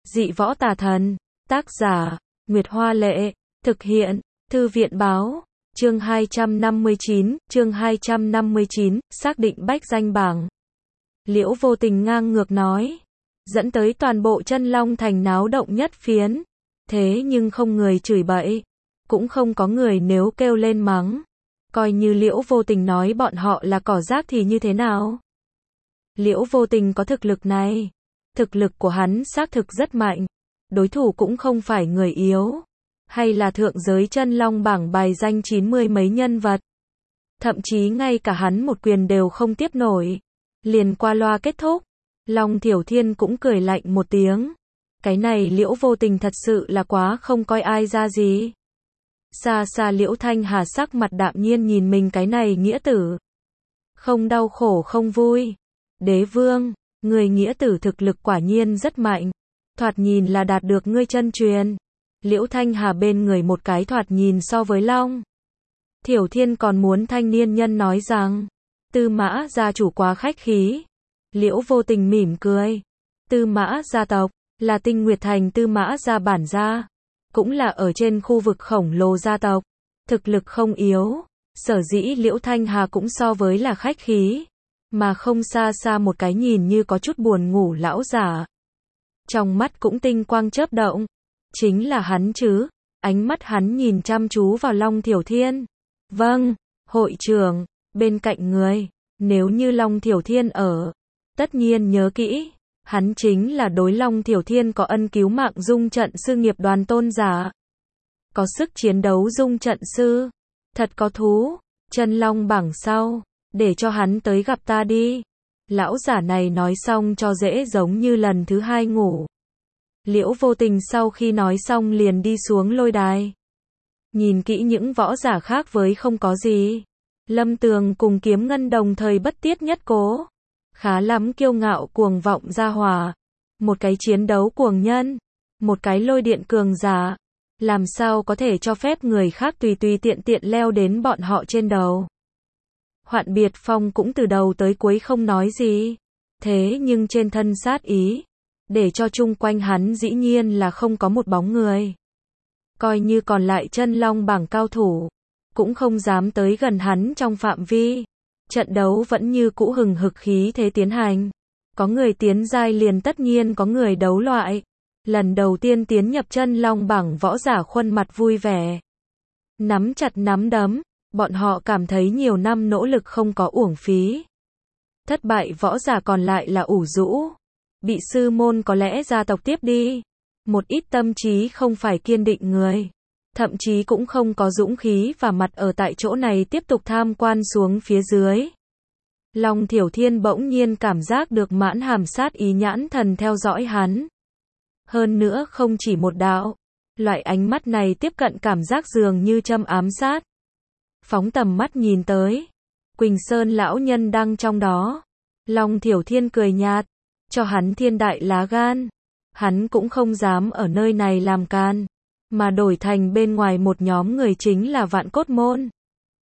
Dị võ tà thần. Tác giả, Nguyệt Hoa Lệ. Thực hiện, Thư viện Báo. Chương 259, xác định bách danh bảng. Liễu Vô Tình ngang ngược nói. Dẫn tới toàn bộ Chân Long Thành náo động nhất phiến. Thế nhưng không người chửi bậy. Cũng không có người nếu kêu lên mắng. Coi như Liễu Vô Tình nói bọn họ là cỏ rác thì như thế nào? Liễu Vô Tình có thực lực này. Thực lực của hắn xác thực rất mạnh. Đối thủ cũng không phải người yếu. Hay là thượng giới Chân Long bảng bài danh 90 mấy nhân vật. Thậm chí ngay cả hắn một quyền đều không tiếp nổi. Liền qua loa kết thúc. Long Thiểu Thiên cũng cười lạnh một tiếng. Cái này Liễu Vô Tình thật sự là quá không coi ai ra gì. Xa xa Liễu Thanh Hà sắc mặt đạm nhiên nhìn mình cái này nghĩa tử. Không đau khổ không vui. Đế vương, người nghĩa tử thực lực quả nhiên rất mạnh. Thoạt nhìn là đạt được ngươi chân truyền. Liễu Thanh Hà bên người một cái thoạt nhìn so với Long Thiểu Thiên còn muốn thanh niên nhân nói rằng. Tư Mã gia chủ quá khách khí. Liễu Vô Tình mỉm cười. Tư Mã gia tộc là Tinh Nguyệt Thành Tư Mã gia bản gia. Cũng là ở trên khu vực khổng lồ gia tộc. Thực lực không yếu. Sở dĩ Liễu Thanh Hà cũng so với là khách khí. Mà không xa xa một cái nhìn như có chút buồn ngủ lão giả. Trong mắt cũng tinh quang chớp động. Chính là hắn chứ. Ánh mắt hắn nhìn chăm chú vào Long Thiểu Thiên. Vâng, hội trưởng, bên cạnh người. Nếu như Long Thiểu Thiên ở. Tất nhiên nhớ kỹ. Hắn chính là đối Long Thiểu Thiên có ân cứu mạng dung trận sư nghiệp đoàn tôn giả. Có sức chiến đấu dung trận sư. Thật có thú. Chân Long bảng sau. Để cho hắn tới gặp ta đi. Lão giả này nói xong cho dễ giống như lần thứ hai ngủ. Liễu Vô Tình sau khi nói xong liền đi xuống lôi đài. Nhìn kỹ những võ giả khác với không có gì. Lâm Tường cùng Kiếm Ngân đồng thời bất tiết nhất cố. Khá lắm kiêu ngạo cuồng vọng ra hỏa. Một cái chiến đấu cuồng nhân. Một cái lôi điện cường giả. Làm sao có thể cho phép người khác tùy tùy tiện tiện leo đến bọn họ trên đầu. Hoạn Biệt Phong cũng từ đầu tới cuối không nói gì. Thế nhưng trên thân sát ý. Để cho chung quanh hắn dĩ nhiên là không có một bóng người. Coi như còn lại Chân Long bảng cao thủ. Cũng không dám tới gần hắn trong phạm vi. Trận đấu vẫn như cũ hừng hực khí thế tiến hành. Có người tiến giai liền tất nhiên có người đấu loại. Lần đầu tiên tiến nhập Chân Long bảng võ giả khuôn mặt vui vẻ. Nắm chặt nắm đấm. Bọn họ cảm thấy nhiều năm nỗ lực không có uổng phí. Thất bại võ giả còn lại là ủ rũ. Bị sư môn có lẽ gia tộc tiếp đi. Một ít tâm trí không phải kiên định người. Thậm chí cũng không có dũng khí và mặt ở tại chỗ này tiếp tục tham quan xuống phía dưới. Long Thiểu Thiên bỗng nhiên cảm giác được mãn hàm sát ý nhãn thần theo dõi hắn. Hơn nữa không chỉ một đạo. Loại ánh mắt này tiếp cận cảm giác dường như châm ám sát. Phóng tầm mắt nhìn tới. Quỳnh Sơn lão nhân đang trong đó. Long Thiểu Thiên cười nhạt. Cho hắn thiên đại lá gan. Hắn cũng không dám ở nơi này làm can. Mà đổi thành bên ngoài một nhóm người chính là Vạn Cốt môn.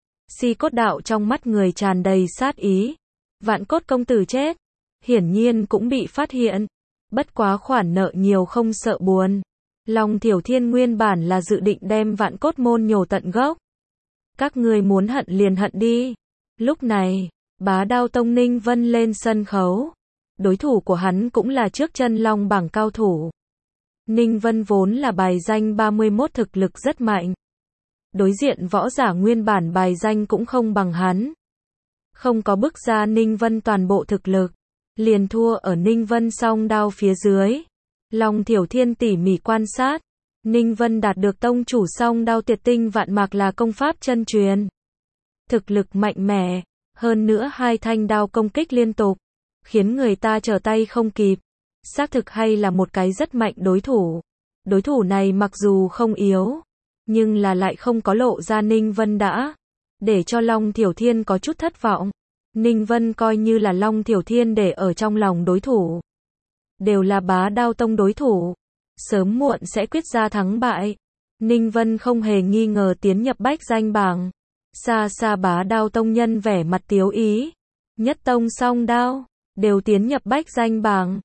Si Cốt đạo trong mắt người tràn đầy sát ý. Vạn Cốt công tử chết. Hiển nhiên cũng bị phát hiện. Bất quá khoản nợ nhiều không sợ buồn. Long Thiểu Thiên nguyên bản là dự định đem Vạn Cốt môn nhổ tận gốc. Các người muốn hận liền hận đi. Lúc này, Bá Đao Tông Ninh Vân lên sân khấu. Đối thủ của hắn cũng là trước Chân Long bảng cao thủ. Ninh Vân vốn là bài danh 31 thực lực rất mạnh. Đối diện võ giả nguyên bản bài danh cũng không bằng hắn. Không có bức ra Ninh Vân toàn bộ thực lực. Liền thua ở Ninh Vân song đao phía dưới. Long Thiểu Thiên tỉ mỉ quan sát. Ninh Vân đạt được tông chủ song đao Tiệt Tinh Vạn Mạc là công pháp chân truyền. Thực lực mạnh mẽ. Hơn nữa hai thanh đao công kích liên tục. Khiến người ta trở tay không kịp. Xác thực hay là một cái rất mạnh đối thủ. Đối thủ này mặc dù không yếu. Nhưng là lại không có lộ ra Ninh Vân đã. Để cho Long Thiểu Thiên có chút thất vọng. Ninh Vân coi như là Long Thiểu Thiên để ở trong lòng đối thủ. Đều là Bá Đao Tông đối thủ. Sớm muộn sẽ quyết ra thắng bại. Ninh Vân không hề nghi ngờ tiến nhập bách danh bảng. Xa xa Bá Đao Tông nhân vẻ mặt tiếu ý. Nhất tông song đao. Đều tiến nhập bách danh bảng.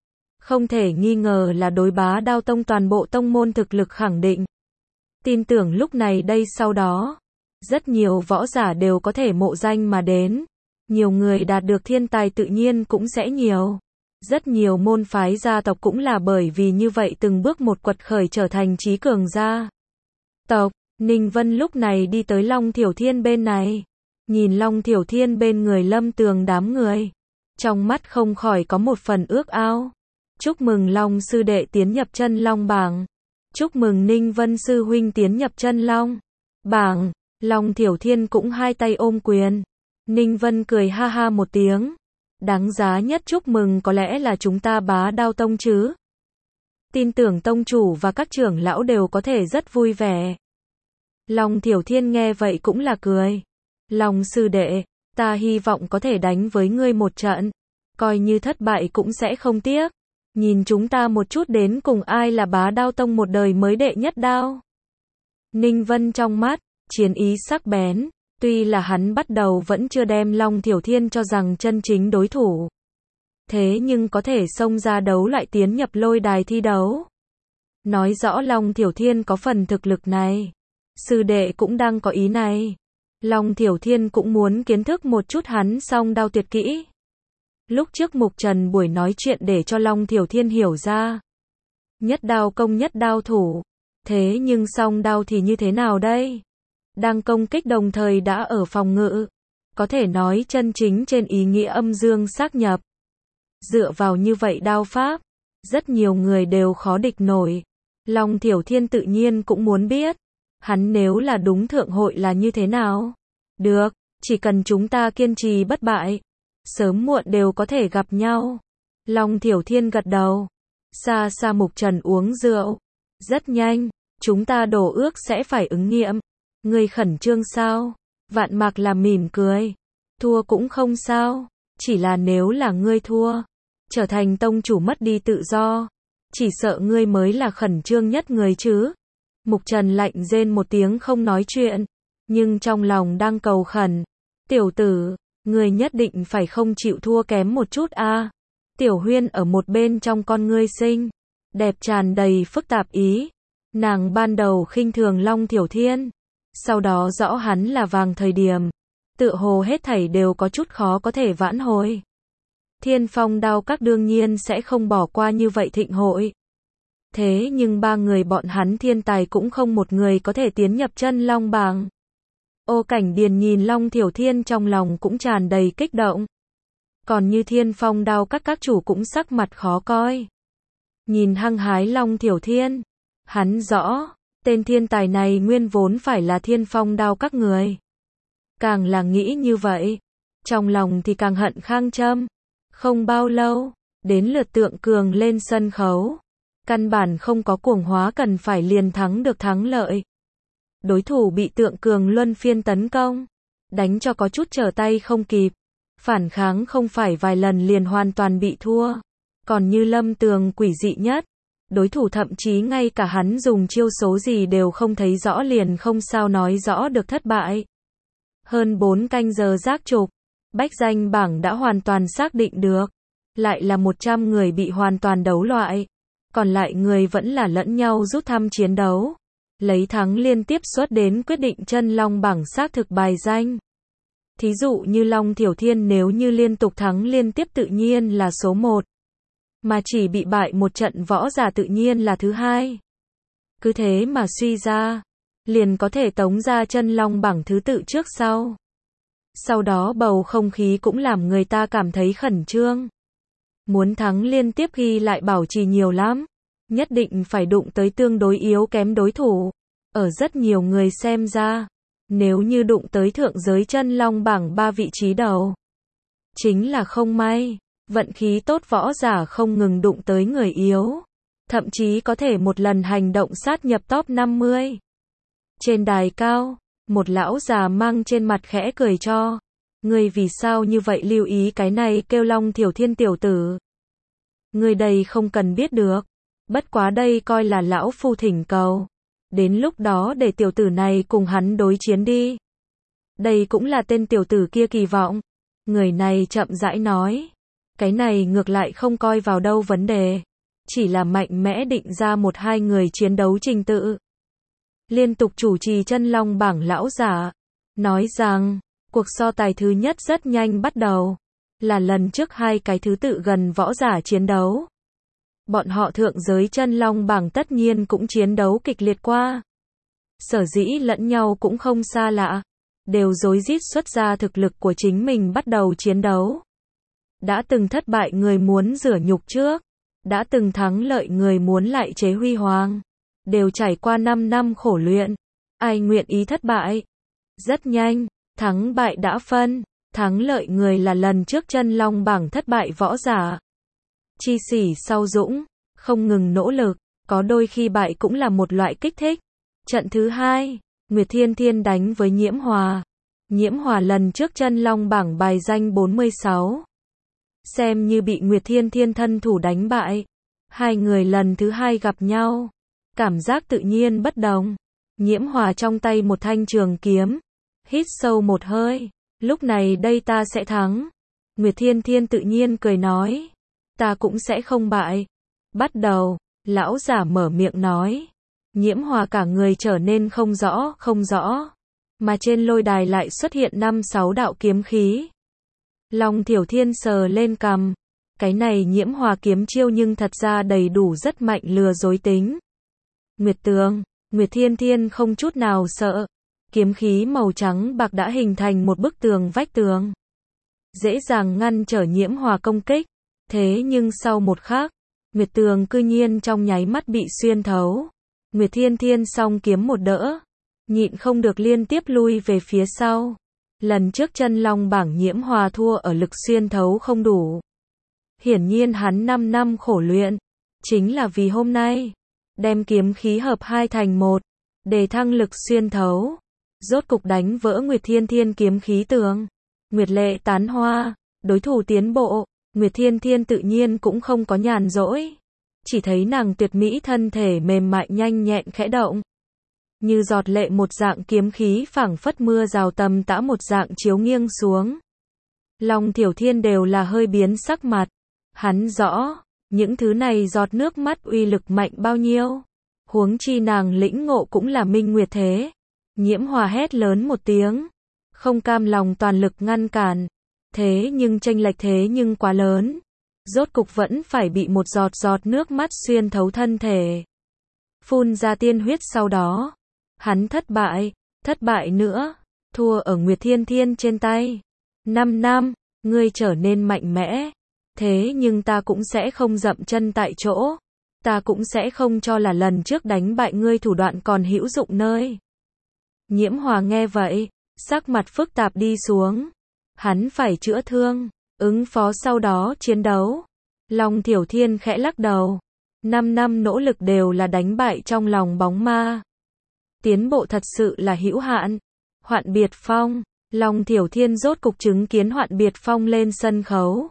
Không thể nghi ngờ là đối Bá Đao Tông toàn bộ tông môn thực lực khẳng định. Tin tưởng lúc này đây sau đó, rất nhiều võ giả đều có thể mộ danh mà đến. Nhiều người đạt được thiên tài tự nhiên cũng sẽ nhiều. Rất nhiều môn phái gia tộc cũng là bởi vì như vậy từng bước một quật khởi trở thành trí cường gia tộc. Ninh Vân lúc này đi tới Long Thiểu Thiên bên này. Nhìn Long Thiểu Thiên bên người Lâm Tường đám người. Trong mắt không khỏi có một phần ước ao. Chúc mừng Long sư đệ tiến nhập chân Long bảng. Chúc mừng Ninh Vân sư huynh tiến nhập chân Long bảng. Long Thiểu Thiên cũng hai tay ôm quyền. Ninh Vân cười ha ha một tiếng. Đáng giá nhất chúc mừng có lẽ là chúng ta Bá Đao Tông chứ. Tin tưởng tông chủ và các trưởng lão đều có thể rất vui vẻ. Long Thiểu Thiên nghe vậy cũng là cười. Long sư đệ, ta hy vọng có thể đánh với ngươi một trận. Coi như thất bại cũng sẽ không tiếc. Nhìn chúng ta một chút đến cùng ai là Bá Đao Tông một đời mới đệ nhất đao. Ninh Vân trong mắt, chiến ý sắc bén. Tuy là hắn bắt đầu vẫn chưa đem Long Thiểu Thiên cho rằng chân chính đối thủ. Thế nhưng có thể xông ra đấu loại tiến nhập lôi đài thi đấu. Nói rõ Long Thiểu Thiên có phần thực lực này. Sư đệ cũng đang có ý này. Long Thiểu Thiên cũng muốn kiến thức một chút hắn song đao tuyệt kỹ. Lúc trước Mục Trần buổi nói chuyện để cho Long Thiểu Thiên hiểu ra. Nhất đao công nhất đao thủ. Thế nhưng song đao thì như thế nào đây? Đang công kích đồng thời đã ở phòng ngự. Có thể nói chân chính trên ý nghĩa âm dương xác nhập. Dựa vào như vậy đao pháp, rất nhiều người đều khó địch nổi. Long Thiểu Thiên tự nhiên cũng muốn biết. Hắn nếu là đúng thượng hội là như thế nào? Được, chỉ cần chúng ta kiên trì bất bại. Sớm muộn đều có thể gặp nhau. Long Thiểu Thiên gật đầu. Xa xa Mục Trần uống rượu. Rất nhanh, chúng ta đổ ước sẽ phải ứng nghiệm. Ngươi khẩn trương sao? Vạn Mạc là mỉm cười. Thua cũng không sao. Chỉ là nếu là ngươi thua, trở thành tông chủ mất đi tự do. Chỉ sợ ngươi mới là khẩn trương nhất người chứ. Mục Trần lạnh rên một tiếng không nói chuyện. Nhưng trong lòng đang cầu khẩn. Tiểu tử, ngươi nhất định phải không chịu thua kém một chút a. Tiểu Huyên ở một bên trong con ngươi xinh đẹp tràn đầy phức tạp ý. Nàng ban đầu khinh thường Long Thiểu Thiên. Sau đó rõ hắn là vàng thời điểm. Tựa hồ hết thảy đều có chút khó có thể vãn hồi. Thiên Phong Đao Các đương nhiên sẽ không bỏ qua như vậy thịnh hội. Thế nhưng ba người bọn hắn thiên tài cũng không một người có thể tiến nhập chân Long bảng. Ô Cảnh Điền nhìn Long Thiểu Thiên trong lòng cũng tràn đầy kích động. Còn như Thiên Phong Đao các chủ cũng sắc mặt khó coi. Nhìn hăng hái Long Thiểu Thiên, hắn rõ, tên thiên tài này nguyên vốn phải là Thiên Phong Đao các người. Càng là nghĩ như vậy, trong lòng thì càng hận Khang Trâm. Không bao lâu, đến lượt Tượng Cường lên sân khấu. Căn bản không có cuồng hóa cần phải liền thắng được thắng lợi. Đối thủ bị Tượng Cường luân phiên tấn công, đánh cho có chút trở tay không kịp. Phản kháng không phải vài lần liền hoàn toàn bị thua. Còn như Lâm Tường quỷ dị nhất, đối thủ thậm chí ngay cả hắn dùng chiêu số gì đều không thấy rõ liền không sao nói rõ được thất bại. Hơn 4 canh giờ giác trục, bách danh bảng đã hoàn toàn xác định được. Lại là 100 người bị hoàn toàn đấu loại. Còn lại người vẫn là lẫn nhau rút thăm chiến đấu. Lấy thắng liên tiếp xuất đến quyết định chân Long bảng xác thực bài danh. Thí dụ như Long Thiểu Thiên nếu như liên tục thắng liên tiếp tự nhiên là số 1. Mà chỉ bị bại một trận võ giả tự nhiên là thứ 2. Cứ thế mà suy ra, liền có thể tống ra chân Long bảng thứ tự trước sau. Sau đó bầu không khí cũng làm người ta cảm thấy khẩn trương. Muốn thắng liên tiếp ghi lại bảo trì nhiều lắm. Nhất định phải đụng tới tương đối yếu kém đối thủ. Ở rất nhiều người xem ra, nếu như đụng tới thượng giới chân Long bảng 3 vị trí đầu, chính là không may. Vận khí tốt võ giả không ngừng đụng tới người yếu. Thậm chí có thể một lần hành động sát nhập top 50. Trên đài cao, một lão già mang trên mặt khẽ cười cho. Ngươi vì sao như vậy lưu ý cái này kêu Long Thiểu Thiên tiểu tử. Ngươi đây không cần biết được. Bất quá đây coi là lão phu thỉnh cầu. Đến lúc đó để tiểu tử này cùng hắn đối chiến đi. Đây cũng là tên tiểu tử kia kỳ vọng. Người này chậm rãi nói. Cái này ngược lại không coi vào đâu vấn đề. chỉ là mạnh mẽ định ra một hai người chiến đấu trình tự. Liên tục chủ trì chân long bảng lão giả, nói rằng, cuộc so tài thứ nhất rất nhanh bắt đầu, là lần trước hai cái thứ tự gần võ giả chiến đấu. Bọn họ thượng giới chân long bảng tất nhiên cũng chiến đấu kịch liệt qua. Sở dĩ lẫn nhau cũng không xa lạ, đều rối rít xuất ra thực lực của chính mình bắt đầu chiến đấu. Đã từng thất bại người muốn rửa nhục trước, đã từng thắng lợi người muốn lại chế huy hoàng, đều trải qua 5 năm khổ luyện, ai nguyện ý thất bại. Rất nhanh, thắng bại đã phân, thắng lợi người là lần trước chân long bảng thất bại võ giả. Chi sỉ sau dũng, không ngừng nỗ lực, có đôi khi bại cũng là một loại kích thích. Trận thứ hai, Nguyệt Thiên Thiên đánh với Nhiễm Hòa. Nhiễm Hòa lần trước chân long bảng bài danh 46. Xem như bị Nguyệt Thiên Thiên thân thủ đánh bại. Hai người lần thứ hai gặp nhau. Cảm giác tự nhiên bất đồng. Nhiễm Hòa trong tay một thanh trường kiếm. Hít sâu một hơi. Lúc này đây ta sẽ thắng. Nguyệt Thiên Thiên tự nhiên cười nói. Ta cũng sẽ không bại. Bắt đầu, lão giả mở miệng nói. Nhiễm Hòa cả người trở nên không rõ. Mà trên lôi đài lại xuất hiện 5-6 đạo kiếm khí. Long Thiểu Thiên sờ lên cằm. Cái này Nhiễm Hòa kiếm chiêu nhưng thật ra đầy đủ rất mạnh lừa dối tính. Nguyệt Tường, Nguyệt Thiên Thiên không chút nào sợ. Kiếm khí màu trắng bạc đã hình thành một bức tường vách tường. Dễ dàng ngăn trở Nhiễm Hòa công kích. Thế nhưng sau một khắc, Nguyệt Tường cư nhiên trong nháy mắt bị xuyên thấu. Nguyệt Thiên Thiên song kiếm một đỡ, nhịn không được liên tiếp lui về phía sau. Lần trước chân long bảng Nhiễm Hòa thua ở lực xuyên thấu không đủ. Hiển nhiên hắn 5 năm khổ luyện, chính là vì hôm nay, đem kiếm khí hợp hai thành một, để thăng lực xuyên thấu. Rốt cục đánh vỡ Nguyệt Thiên Thiên kiếm khí tường. Nguyệt lệ tán hoa, đối thủ tiến bộ, Nguyệt Thiên Thiên tự nhiên cũng không có nhàn rỗi. Chỉ thấy nàng tuyệt mỹ thân thể mềm mại nhanh nhẹn khẽ động. Như giọt lệ một dạng kiếm khí phảng phất mưa rào tầm tã một dạng chiếu nghiêng xuống. Long Thiểu Thiên đều là hơi biến sắc mặt. Hắn rõ, những thứ này giọt nước mắt uy lực mạnh bao nhiêu. Huống chi nàng lĩnh ngộ cũng là minh nguyệt thế. Nhiễm Hòa hét lớn một tiếng. Không cam lòng toàn lực ngăn cản. Thế nhưng chênh lệch thế nhưng quá lớn. Rốt cục vẫn phải bị một giọt giọt nước mắt xuyên thấu thân thể. Phun ra tiên huyết sau đó. Hắn thất bại nữa. Thua ở Nguyệt Thiên Thiên trên tay. 5 năm, ngươi trở nên mạnh mẽ. Thế nhưng ta cũng sẽ không dậm chân tại chỗ. Ta cũng sẽ không cho là lần trước đánh bại ngươi thủ đoạn còn hữu dụng nơi. Nhiễm Hòa nghe vậy, sắc mặt phức tạp đi xuống. Hắn phải chữa thương, ứng phó sau đó chiến đấu. Long Thiểu Thiên khẽ lắc đầu. 5 năm nỗ lực đều là đánh bại trong lòng bóng ma. Tiến bộ thật sự là hữu hạn. Hoạn Biệt Phong, Long Thiểu Thiên rốt cục chứng kiến Hoạn Biệt Phong lên sân khấu.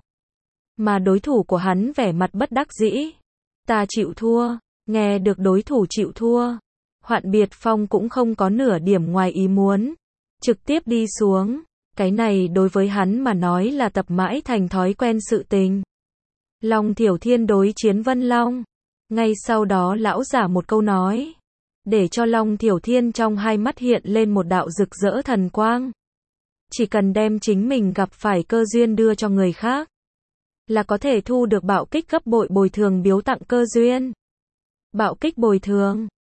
Mà đối thủ của hắn vẻ mặt bất đắc dĩ. Ta chịu thua. Nghe được đối thủ chịu thua, Hoạn Biệt Phong cũng không có nửa điểm ngoài ý muốn. Trực tiếp đi xuống. Cái này đối với hắn mà nói là tập mãi thành thói quen sự tình. Long Thiểu Thiên đối chiến Vân Long. Ngay sau đó lão giả một câu nói. Để cho Long Thiểu Thiên trong hai mắt hiện lên một đạo rực rỡ thần quang. Chỉ cần đem chính mình gặp phải cơ duyên đưa cho người khác, là có thể thu được bạo kích gấp bội bồi thường biếu tặng cơ duyên. Bạo kích bồi thường.